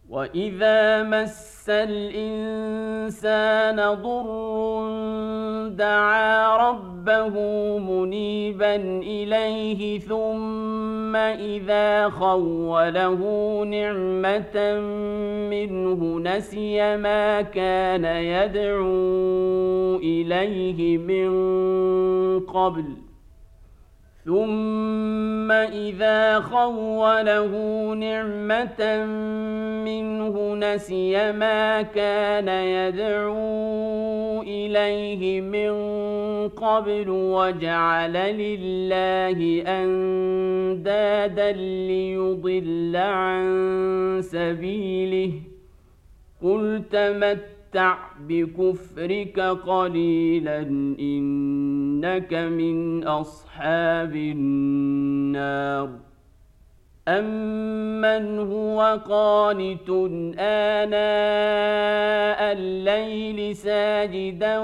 وإذا مس الإنسان ضر دعا ربه منيبا إليه ثم إذا خوله نعمة منه نسي ما كان يدعو إليه من قبل ثم إذا خوله نعمة منه نسي ما كان يدعو إليه من قبل وجعل لله أندادا ليضل عن سبيله قل تمتع بكفرك قليلا إنك من أصحاب النار أمن هو قانت آناء الليل ساجدا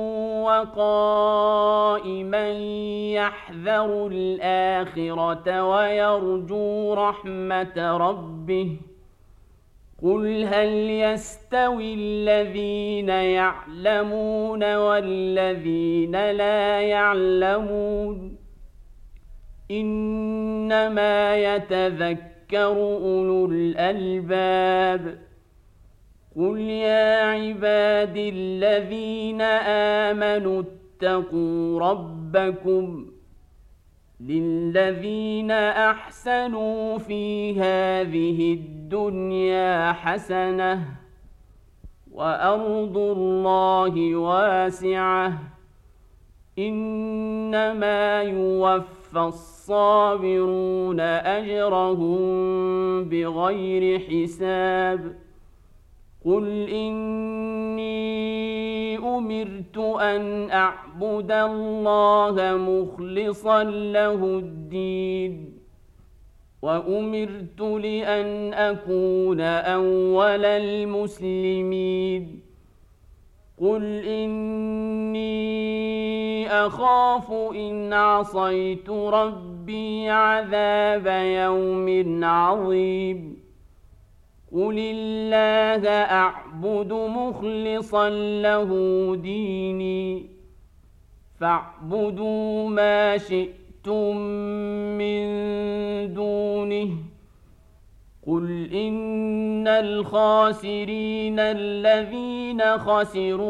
وقائما يحذر الآخرة ويرجو رحمة ربه قل هل يستوي الذين يعلمون والذين لا يعلمون إنما يتذكر أولو الألباب قل يا عبادي الذين آمنوا اتقوا ربكم للذين أحسنوا في هذه الدنيا حسنة وأرض الله واسعة إنما يوفى الصابرون أجرهم بغير حساب قل إني أمرت أن أعبد الله مخلصا له الدين وأمرت لأن أكون أول المسلمين قل إني أخاف إن عصيت ربي عذاب يوم عظيم قل الله أعبد مخلصا له ديني فاعبدوا ما شئتم من دونه قل إن الخاسرين الذين خسروا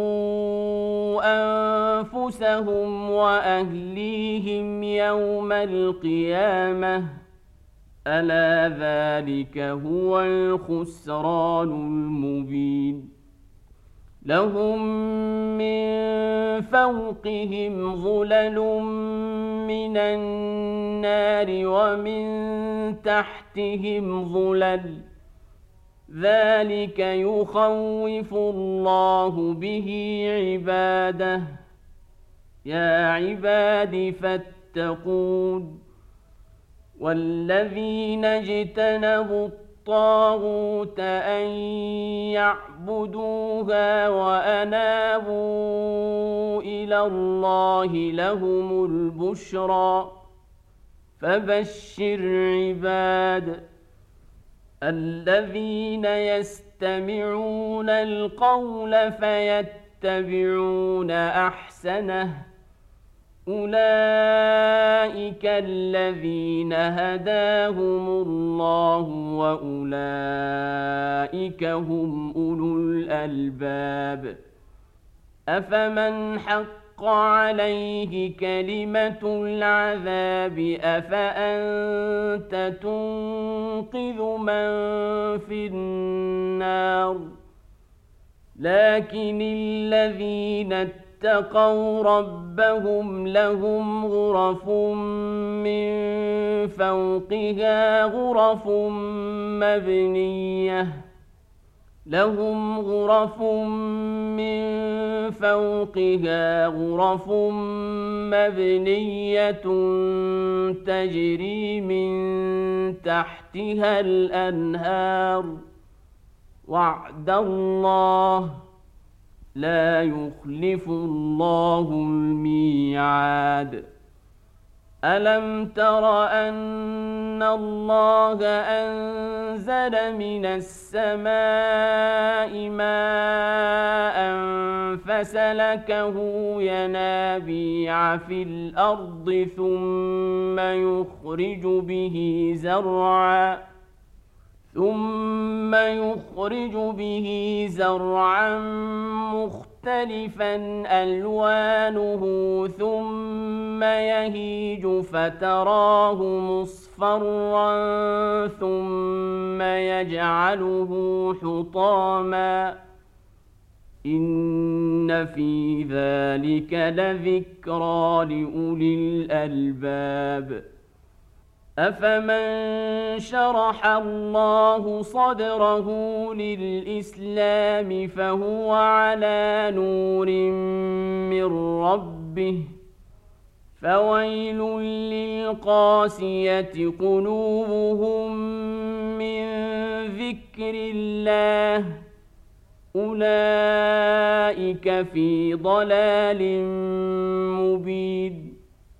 أنفسهم وأهليهم يوم القيامة ألا ذلك هو الخسران المبين لهم من فوقهم ظلل من النار ومن تحتهم ظلل ذلك يخوف الله به عباده يا عباد فاتقون والذين اجتنبوا الطاغوت أن يعبدوها وأنابوا إلى الله لهم البشرى فبشر عباد الذين يستمعون القول فيتبعون أحسنه أولئك الذين هداهم الله وأولئك هم أولو الألباب أفمن حق عليه كلمة العذاب أفأنت تنقذ من في النار لكن الذين اتقوا ربهم لهم غرف من فوقها غرف مبنية لهم غرف من فوقها غرف مبنية تجري من تحتها الأنهار وعد الله لا يخلف الله الميعاد ألم تر أن الله أنزل من السماء ماء فسلكه ينابيع في الأرض ثم يخرج به زرعا مختلفا ألوانه ثم يهيج فتراه مصفرا ثم يجعله حطاما إن في ذلك لذكرى لأولي الألباب أفمن شرح الله صدره للإسلام فهو على نور من ربه فويل للقاسية قلوبهم من ذكر الله أولئك في ضلال مبين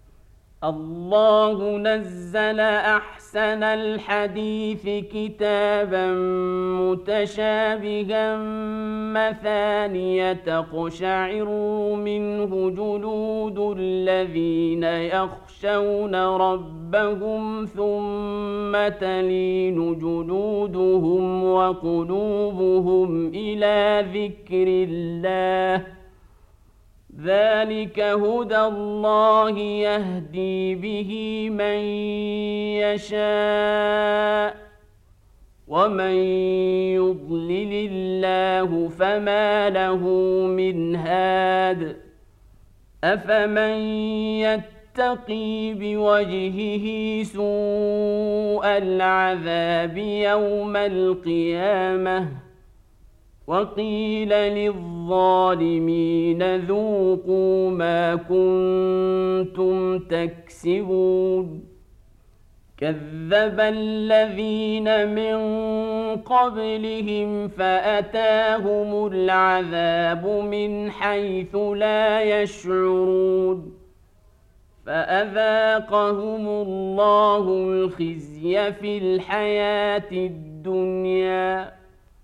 الله نزل أحسن الحديث كتابا متشابها مثانية تقشعر منه جلود الذين يخشون ربهم ثم تلين جلودهم وقلوبهم إلى ذكر الله ذلك هدى الله يهدي به من يشاء ومن يضلل الله فما له من هاد أفمن يتقي بوجهه سوء العذاب يوم القيامة وقيل للظالمين ذوقوا ما كنتم تكسبون كذب الذين من قبلهم فأتاهم العذاب من حيث لا يشعرون فأذاقهم الله الخزي في الحياة الدنيا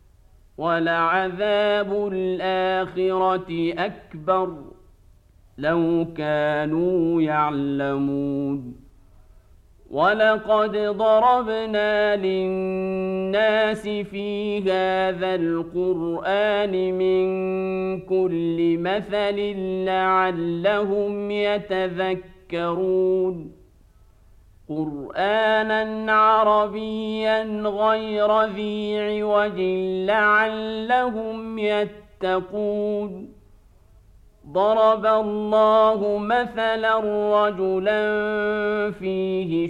ولعذاب الآخرة أكبر لو كانوا يعلمون ولقد ضربنا للناس في هذا القرآن من كل مثل لعلهم يتذكرون قرآنا عربيا غير ذي عوج لعلهم يتقون ضرب الله مثلا رجلا فيه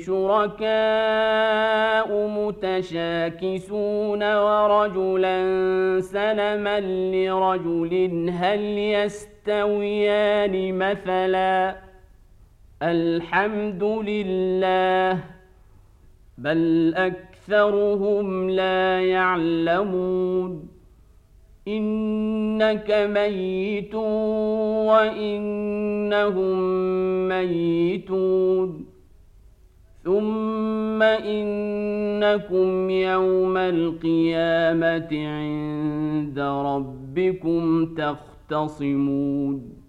شركاء متشاكسون ورجلا سلما لرجل هل يستويان مثلا الحمد لله بل أكثرهم لا يعلمون إنك ميت وإنهم ميتون ثم إنكم يوم القيامة عند ربكم تختصمون